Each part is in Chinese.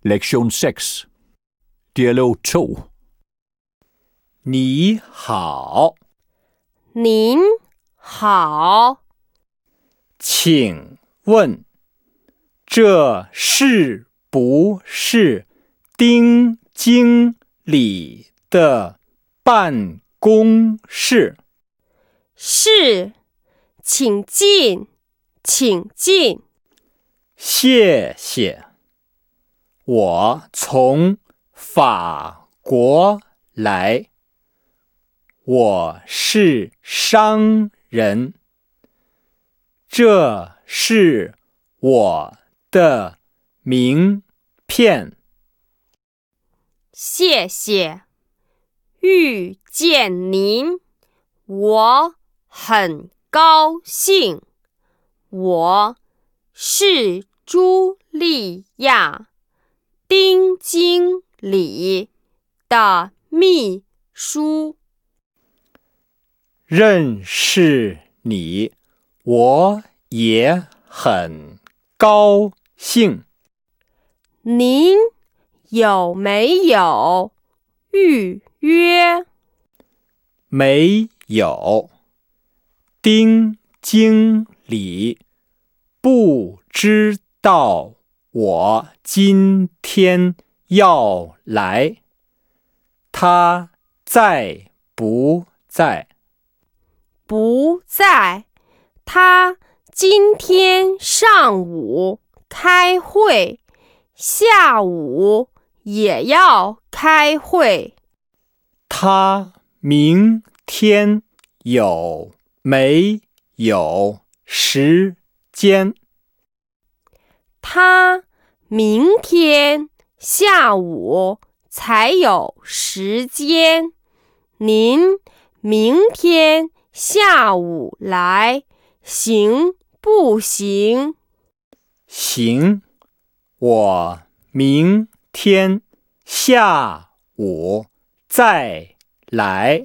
Lektion 6 Dialog 2 你好， 您好， 请问这是不是丁经理的办公室？ 是，请进，请进。 谢谢。我从法国来，我是商人。这是我的名片。 谢谢，遇见您，我很高兴。我是茱莉亚，丁经理的秘书。 认识你，我也很高兴。 您有没有预约？ 没有。丁经理不知道我今天要来，他在不在？ 不在，他今天上午开会，下午也要开会。 他明天有没有时间？ 他明天下午才有时间。您明天下午来行不行？ 行，我明天下午再来。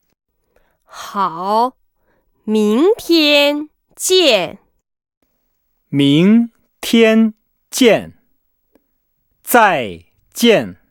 好，明天见。 明天见，再见。